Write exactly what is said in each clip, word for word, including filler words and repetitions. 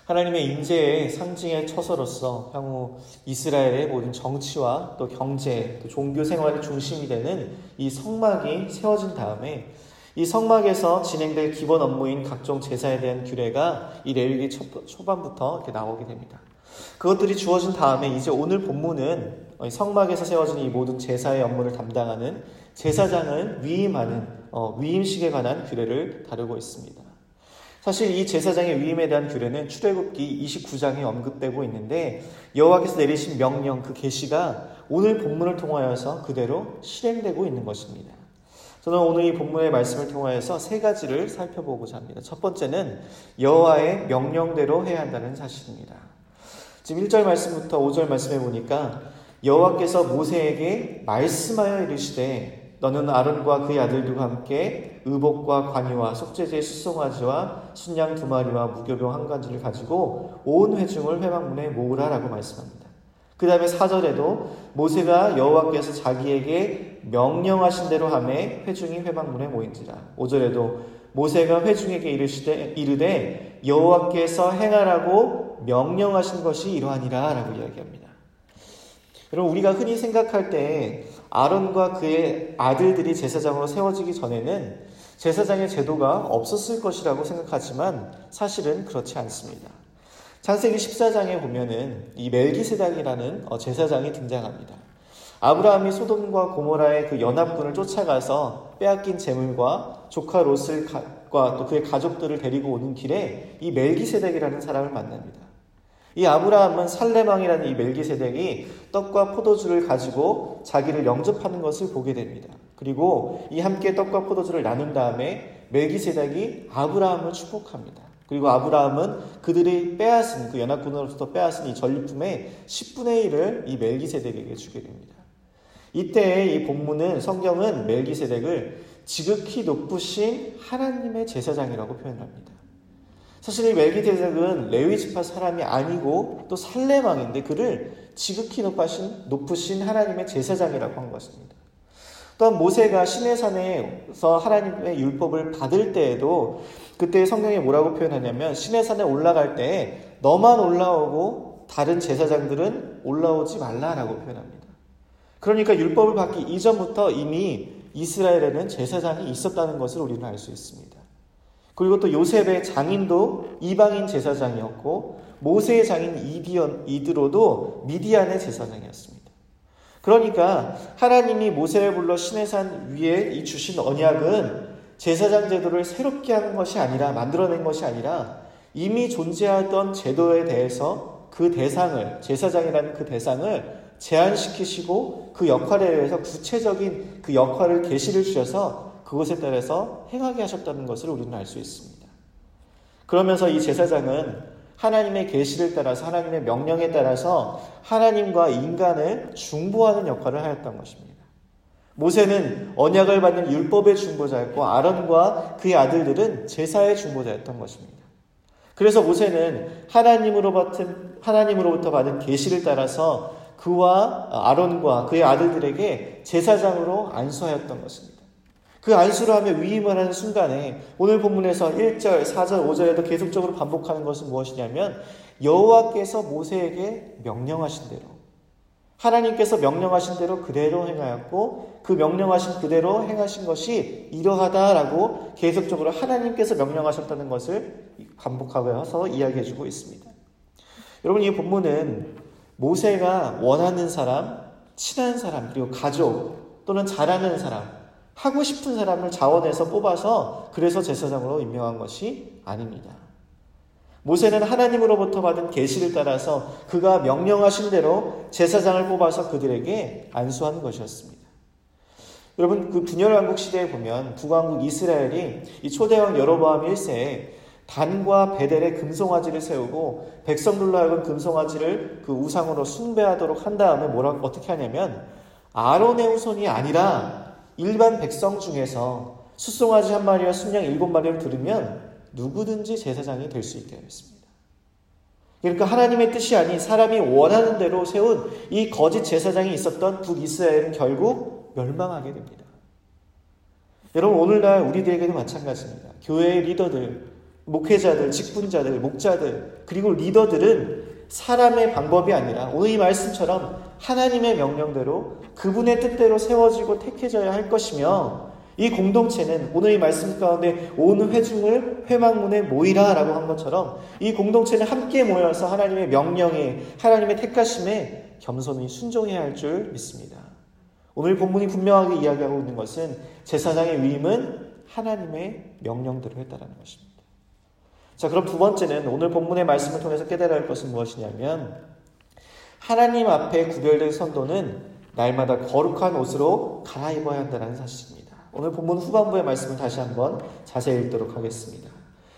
하나님의 인재의 상징의 처소로서 향후 이스라엘의 모든 정치와 또 경제, 또 종교 생활의 중심이 되는 이 성막이 세워진 다음에 이 성막에서 진행될 기본 업무인 각종 제사에 대한 규례가 이 레위기 초반부터 이렇게 나오게 됩니다. 그것들이 주어진 다음에 이제 오늘 본문은 성막에서 세워진 이 모든 제사의 업무를 담당하는 제사장을 위임하는 위임식에 관한 규례를 다루고 있습니다. 사실 이 제사장의 위임에 대한 규례는 출애굽기 이십구 장에 언급되고 있는데 여호와께서 내리신 명령 그 계시가 오늘 본문을 통하여서 그대로 실행되고 있는 것입니다. 저는 오늘 이 본문의 말씀을 통하여서 세 가지를 살펴보고자 합니다. 첫 번째는 여호와의 명령대로 해야 한다는 사실입니다. 지금 일 절 말씀부터 오 절 말씀해 보니까 여호와께서 모세에게 말씀하여 이르시되 너는 아론과 그의 아들들과 함께 의복과 관유와 속죄제의 수송아지와 순양 두 마리와 무교병 한 가지를 가지고 온 회중을 회막문에 모으라 라고 말씀합니다. 그 다음에 사 절에도 모세가 여호와께서 자기에게 명령하신 대로 하매 회중이 회막문에 모인지라. 오 절에도 모세가 회중에게 이르시되, 이르되 여호와께서 행하라고 명령하신 것이 이러하니라 라고 이야기합니다. 여러분, 우리가 흔히 생각할 때 아론과 그의 아들들이 제사장으로 세워지기 전에는 제사장의 제도가 없었을 것이라고 생각하지만 사실은 그렇지 않습니다. 창세기 십사 장에 보면은 이 멜기세덱이라는 제사장이 등장합니다. 아브라함이 소돔과 고모라의 그 연합군을 쫓아가서 빼앗긴 재물과 조카 롯과 또 그의 가족들을 데리고 오는 길에 이 멜기세덱이라는 사람을 만납니다. 이 아브라함은 살레망이라는 이 멜기세덱이 떡과 포도주를 가지고 자기를 영접하는 것을 보게 됩니다. 그리고 이 함께 떡과 포도주를 나눈 다음에 멜기세덱이 아브라함을 축복합니다. 그리고 아브라함은 그들이 빼앗은 그 연합군으로부터 빼앗은 이 전리품의 십분의 일을 이 멜기세덱에게 주게 됩니다. 이때 이 본문은 성경은 멜기세덱을 지극히 높으신 하나님의 제사장이라고 표현합니다. 사실 이 멜기세덱은 레위 지파 사람이 아니고 또 살레망인데 그를 지극히 높으신, 높으신 하나님의 제사장이라고 한 것입니다. 또한 모세가 시내산에서 하나님의 율법을 받을 때에도 그때 성경에 뭐라고 표현하냐면 시내산에 올라갈 때 너만 올라오고 다른 제사장들은 올라오지 말라라고 표현합니다. 그러니까 율법을 받기 이전부터 이미 이스라엘에는 제사장이 있었다는 것을 우리는 알 수 있습니다. 그리고 또 요셉의 장인도 이방인 제사장이었고 모세의 장인 이디언, 이드로도 미디안의 제사장이었습니다. 그러니까 하나님이 모세를 불러 시내산 위에 이 주신 언약은 제사장 제도를 새롭게 하는 것이 아니라 만들어낸 것이 아니라 이미 존재하던 제도에 대해서 그 대상을 제사장이라는 그 대상을 제한시키시고 그 역할에 의해서 구체적인 그 역할을 계시를 주셔서 그것에 따라서 행하게 하셨다는 것을 우리는 알 수 있습니다. 그러면서 이 제사장은 하나님의 계시를 따라서 하나님의 명령에 따라서 하나님과 인간을 중보하는 역할을 하였던 것입니다. 모세는 언약을 받는 율법의 중보자였고 아론과 그의 아들들은 제사의 중보자였던 것입니다. 그래서 모세는 하나님으로부터, 하나님으로부터 받은 계시를 따라서 그와 아론과 그의 아들들에게 제사장으로 안수하였던 것입니다. 그 안수를 하며 위임을 하는 순간에 오늘 본문에서 일 절, 사 절, 오 절에도 계속적으로 반복하는 것은 무엇이냐면 여호와께서 모세에게 명령하신 대로 하나님께서 명령하신 대로 그대로 행하였고 그 명령하신 그대로 행하신 것이 이러하다라고 계속적으로 하나님께서 명령하셨다는 것을 반복하면서 이야기해주고 있습니다. 여러분, 이 본문은 모세가 원하는 사람, 친한 사람, 그리고 가족 또는 잘하는 사람, 하고 싶은 사람을 자원해서 뽑아서 그래서 제사장으로 임명한 것이 아닙니다. 모세는 하나님으로부터 받은 계시를 따라서 그가 명령하신 대로 제사장을 뽑아서 그들에게 안수하는 것이었습니다. 여러분, 그 분열왕국 시대에 보면 북왕국 이스라엘이 이 초대왕 여로보암 일 세에 단과 베델에 금송아지를 세우고 백성들로 하여금 금송아지를 그 우상으로 숭배하도록 한 다음에 뭐라 어떻게 하냐면 아론의 후손이 아니라 일반 백성 중에서 숫송아지 한 마리와 순양 일곱 마리를 들으면 누구든지 제사장이 될 수 있게 했습니다. 그러니까 하나님의 뜻이 아닌 사람이 원하는 대로 세운 이 거짓 제사장이 있었던 북이스라엘은 결국 멸망하게 됩니다. 여러분, 오늘날 우리들에게도 마찬가지입니다. 교회의 리더들, 목회자들, 직분자들, 목자들, 그리고 리더들은 사람의 방법이 아니라 오늘 이 말씀처럼 하나님의 명령대로 그분의 뜻대로 세워지고 택해져야 할 것이며, 이 공동체는 오늘 이 말씀 가운데 온 회중을 회막문에 모이라 라고 한 것처럼 이 공동체는 함께 모여서 하나님의 명령에, 하나님의 택하심에 겸손히 순종해야 할 줄 믿습니다. 오늘 본문이 분명하게 이야기하고 있는 것은 제사장의 위임은 하나님의 명령대로 했다라는 것입니다. 자, 그럼 두 번째는 오늘 본문의 말씀을 통해서 깨달아야 할 것은 무엇이냐면, 하나님 앞에 구별된 성도는 날마다 거룩한 옷으로 갈아입어야 한다는 사실입니다. 오늘 본문 후반부의 말씀을 다시 한번 자세히 읽도록 하겠습니다.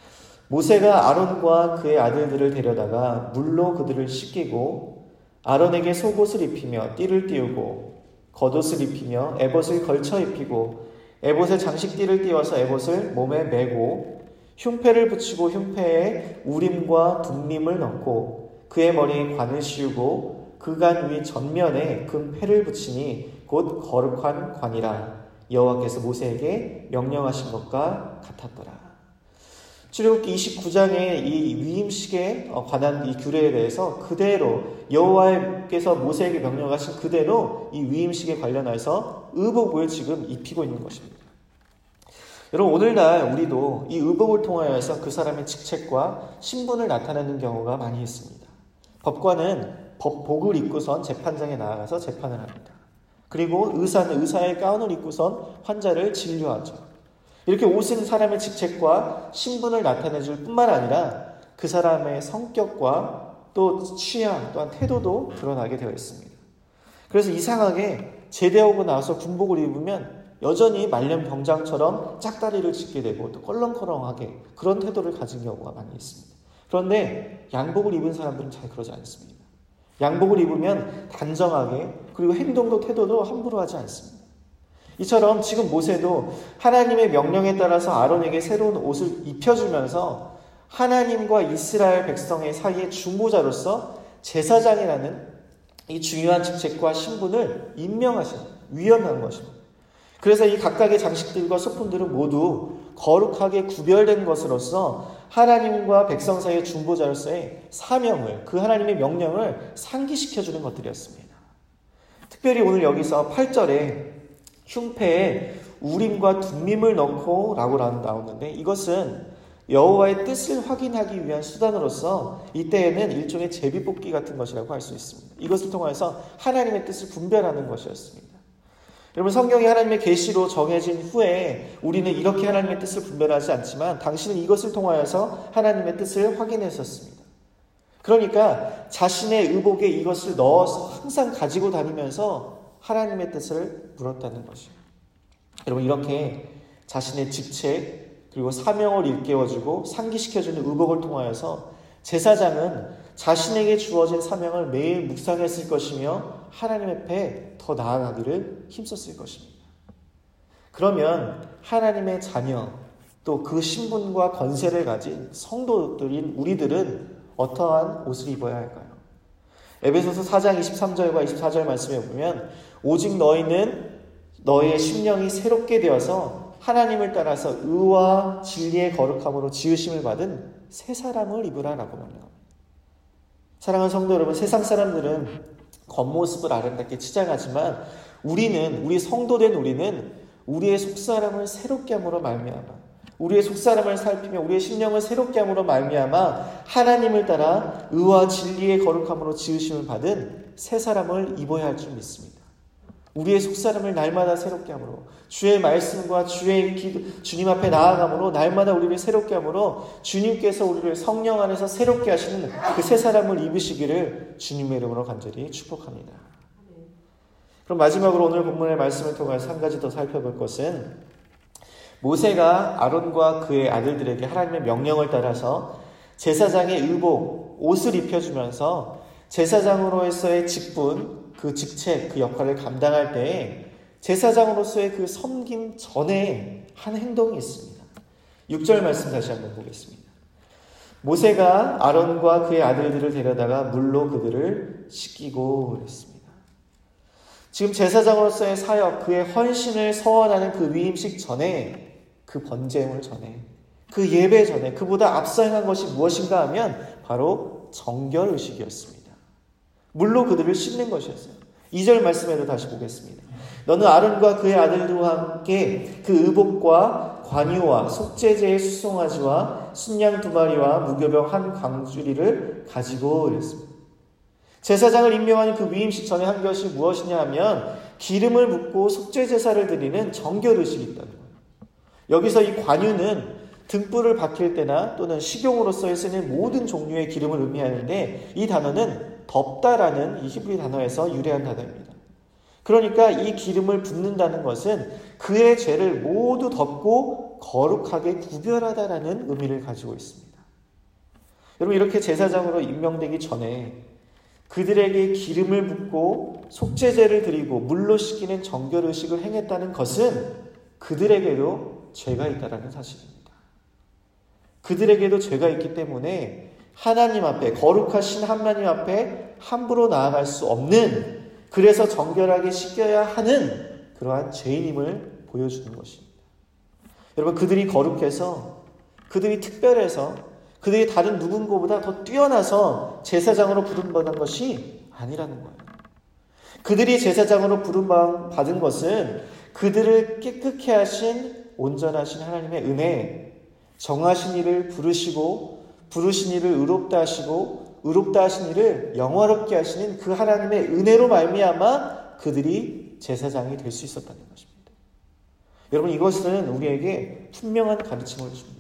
모세가 아론과 그의 아들들을 데려다가 물로 그들을 씻기고 아론에게 속옷을 입히며 띠를 띄우고 겉옷을 입히며 에봇을 걸쳐 입히고 에봇에 장식띠를 띄워서 에봇을 몸에 메고 흉패를 붙이고 흉패에 우림과 둠림을 넣고 그의 머리에 관을 씌우고 그 관 위 전면에 금 패를 붙이니 곧 거룩한 관이라 여호와께서 모세에게 명령하신 것과 같았더라. 출애굽기 이십구 장의 이 위임식에 관한 이 규례에 대해서 그대로 여호와께서 모세에게 명령하신 그대로 이 위임식에 관련해서 의복을 지금 입히고 있는 것입니다. 여러분, 오늘날 우리도 이 의복을 통하여서 그 사람의 직책과 신분을 나타내는 경우가 많이 있습니다. 법관은 법복을 입고선 재판장에 나아가서 재판을 합니다. 그리고 의사는 의사의 가운을 입고선 환자를 진료하죠. 이렇게 옷은 사람의 직책과 신분을 나타내줄 뿐만 아니라 그 사람의 성격과 또 취향 또한 태도도 드러나게 되어 있습니다. 그래서 이상하게 제대하고 나서 군복을 입으면 여전히 말년병장처럼 짝다리를 짚게 되고 또 껄렁껄렁하게 그런 태도를 가진 경우가 많이 있습니다. 그런데 양복을 입은 사람들은 잘 그러지 않습니다. 양복을 입으면 단정하게, 그리고 행동도 태도도 함부로 하지 않습니다. 이처럼 지금 모세도 하나님의 명령에 따라서 아론에게 새로운 옷을 입혀주면서 하나님과 이스라엘 백성의 사이의 중보자로서 제사장이라는 이 중요한 직책과 신분을 임명하신, 위임한 것입니다. 그래서 이 각각의 장식들과 소품들은 모두 거룩하게 구별된 것으로서 하나님과 백성 사이의 중보자로서의 사명을, 그 하나님의 명령을 상기시켜주는 것들이었습니다. 특별히 오늘 여기서 팔 절에 흉패에 우림과 둠림을 넣고 라고 나오는데, 이것은 여호와의 뜻을 확인하기 위한 수단으로서 이때에는 일종의 제비뽑기 같은 것이라고 할 수 있습니다. 이것을 통해서 하나님의 뜻을 분별하는 것이었습니다. 여러분, 성경이 하나님의 계시로 정해진 후에 우리는 이렇게 하나님의 뜻을 분별하지 않지만 당신은 이것을 통하여서 하나님의 뜻을 확인했었습니다. 그러니까 자신의 의복에 이것을 넣어서 항상 가지고 다니면서 하나님의 뜻을 물었다는 것이에요. 여러분, 이렇게 자신의 직책 그리고 사명을 일깨워주고 상기시켜주는 의복을 통하여서 제사장은 자신에게 주어진 사명을 매일 묵상했을 것이며 하나님 앞에 더 나아가기를 힘썼을 것입니다. 그러면 하나님의 자녀, 또 그 신분과 권세를 가진 성도들인 우리들은 어떠한 옷을 입어야 할까요? 에베소서 사 장 이십삼 절과 이십사 절 말씀에 보면 오직 너희는 너희의 심령이 새롭게 되어서 하나님을 따라서 의와 진리의 거룩함으로 지으심을 받은 새 사람을 입으라 라고 말합니다. 사랑하는 성도 여러분, 세상 사람들은 겉모습을 아름답게 치장하지만 우리는, 우리 성도된 우리는 우리의 속사람을 새롭게 함으로 말미암아, 우리의 속사람을 살피며 우리의 심령을 새롭게 함으로 말미암아 하나님을 따라 의와 진리의 거룩함으로 지으심을 받은 새 사람을 입어야 할 줄 믿습니다. 우리의 속사람을 날마다 새롭게 함으로, 주의 말씀과 주의 기도, 주님 앞에 나아감으로 날마다 우리를 새롭게 함으로 주님께서 우리를 성령 안에서 새롭게 하시는 그 새 사람을 입으시기를 주님의 이름으로 간절히 축복합니다. 그럼 마지막으로 오늘 본문의 말씀을 통해서 한 가지 더 살펴볼 것은, 모세가 아론과 그의 아들들에게 하나님의 명령을 따라서 제사장의 의복, 옷을 입혀주면서 제사장으로서의 직분, 그 직책, 그 역할을 감당할 때에 제사장으로서의 그 섬김 전에 한 행동이 있습니다. 육 절 말씀 다시 한번 보겠습니다. 모세가 아론과 그의 아들들을 데려다가 물로 그들을 씻기고 그랬습니다. 지금 제사장으로서의 사역, 그의 헌신을 서원하는 그 위임식 전에, 그 번제물 전에 그 예배 전에 그보다 앞서 행한 것이 무엇인가 하면 바로 정결의식이었습니다. 물로 그들을 씻는 것이었어요. 이 절 말씀에도 다시 보겠습니다. 너는 아론과 그의 아들들과 함께 그 의복과 관유와 속죄제의 수송아지와 순양 두 마리와 무교병 한 광주리를 가지고 이랬습니다. 제사장을 임명하는 그 위임식 전에 한 것이 무엇이냐 하면 기름을 붓고 속죄제사를 드리는 정결의식이 있다는 거예요. 여기서 이 관유는 등불을 밝힐 때나 또는 식용으로서 쓰는 모든 종류의 기름을 의미하는데, 이 단어는 덥다라는 이 히브리 단어에서 유래한 단어입니다. 그러니까 이 기름을 붓는다는 것은 그의 죄를 모두 덮고 거룩하게 구별하다라는 의미를 가지고 있습니다. 여러분, 이렇게 제사장으로 임명되기 전에 그들에게 기름을 붓고 속죄제를 드리고 물로 씻기는 정결의식을 행했다는 것은 그들에게도 죄가 있다는 사실입니다. 그들에게도 죄가 있기 때문에 하나님 앞에, 거룩하신 하나님 앞에 함부로 나아갈 수 없는, 그래서 정결하게 씻겨야 하는 그러한 죄인임을 보여주는 것입니다. 여러분, 그들이 거룩해서, 그들이 특별해서, 그들이 다른 누군가보다 더 뛰어나서 제사장으로 부름받은 것이 아니라는 거예요. 그들이 제사장으로 부름받은 것은 그들을 깨끗게 하신 온전하신 하나님의 은혜, 정하신 이를 부르시고 부르신 이를 의롭다 하시고 의롭다 하신 이를 영화롭게 하시는 그 하나님의 은혜로 말미암아 그들이 제사장이 될 수 있었다는 것입니다. 여러분, 이것은 우리에게 분명한 가르침을 줍니다.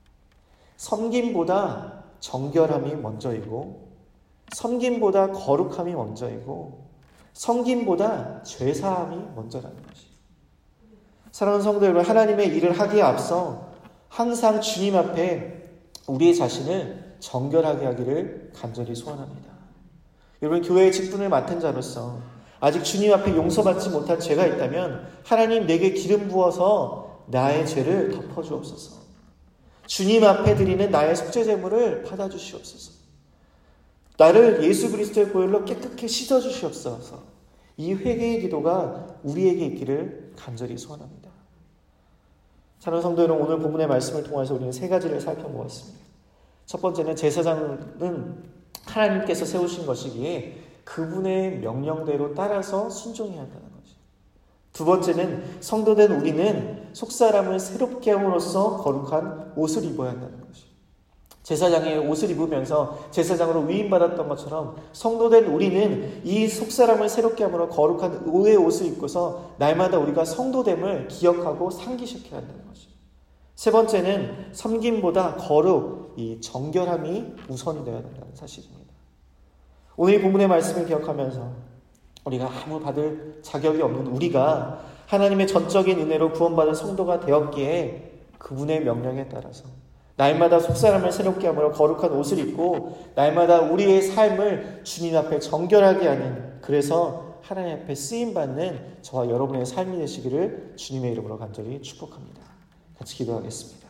섬김보다 정결함이 먼저이고, 섬김보다 거룩함이 먼저이고, 섬김보다 죄사함이 먼저라는 것입니다. 사랑하는 성도 여러분, 하나님의 일을 하기에 앞서 항상 주님 앞에 우리의 자신을 정결하게 하기를 간절히 소원합니다. 여러분, 교회의 직분을 맡은 자로서 아직 주님 앞에 용서받지 못한 죄가 있다면 하나님, 내게 기름 부어서 나의 죄를 덮어주옵소서. 주님 앞에 드리는 나의 속죄제물을 받아주시옵소서. 나를 예수 그리스도의 보혈로 깨끗게 씻어주시옵소서. 이 회개의 기도가 우리에게 있기를 간절히 소원합니다. 사랑하는 성도 여러분, 오늘 본문의 말씀을 통해서 우리는 세 가지를 살펴보았습니다. 첫 번째는 제사장은 하나님께서 세우신 것이기에 그분의 명령대로 따라서 순종해야 한다는 것이죠. 두 번째는 성도된 우리는 속사람을 새롭게 함으로써 거룩한 옷을 입어야 한다는 것이죠. 제사장의 옷을 입으면서 제사장으로 위임받았던 것처럼 성도된 우리는 이 속사람을 새롭게 함으로 거룩한 의의 옷을 입고서 날마다 우리가 성도됨을 기억하고 상기시켜야 한다는 것이죠. 세 번째는 섬김보다 거룩, 이 정결함이 우선이 되어야 된다는 사실입니다. 오늘 이 본문의 말씀을 기억하면서 우리가 아무 받을 자격이 없는 우리가 하나님의 전적인 은혜로 구원받은 성도가 되었기에 그분의 명령에 따라서 날마다 속사람을 새롭게 함으로 거룩한 옷을 입고 날마다 우리의 삶을 주님 앞에 정결하게 하는, 그래서 하나님 앞에 쓰임받는 저와 여러분의 삶이 되시기를 주님의 이름으로 간절히 축복합니다. 같이 기도하겠습니다.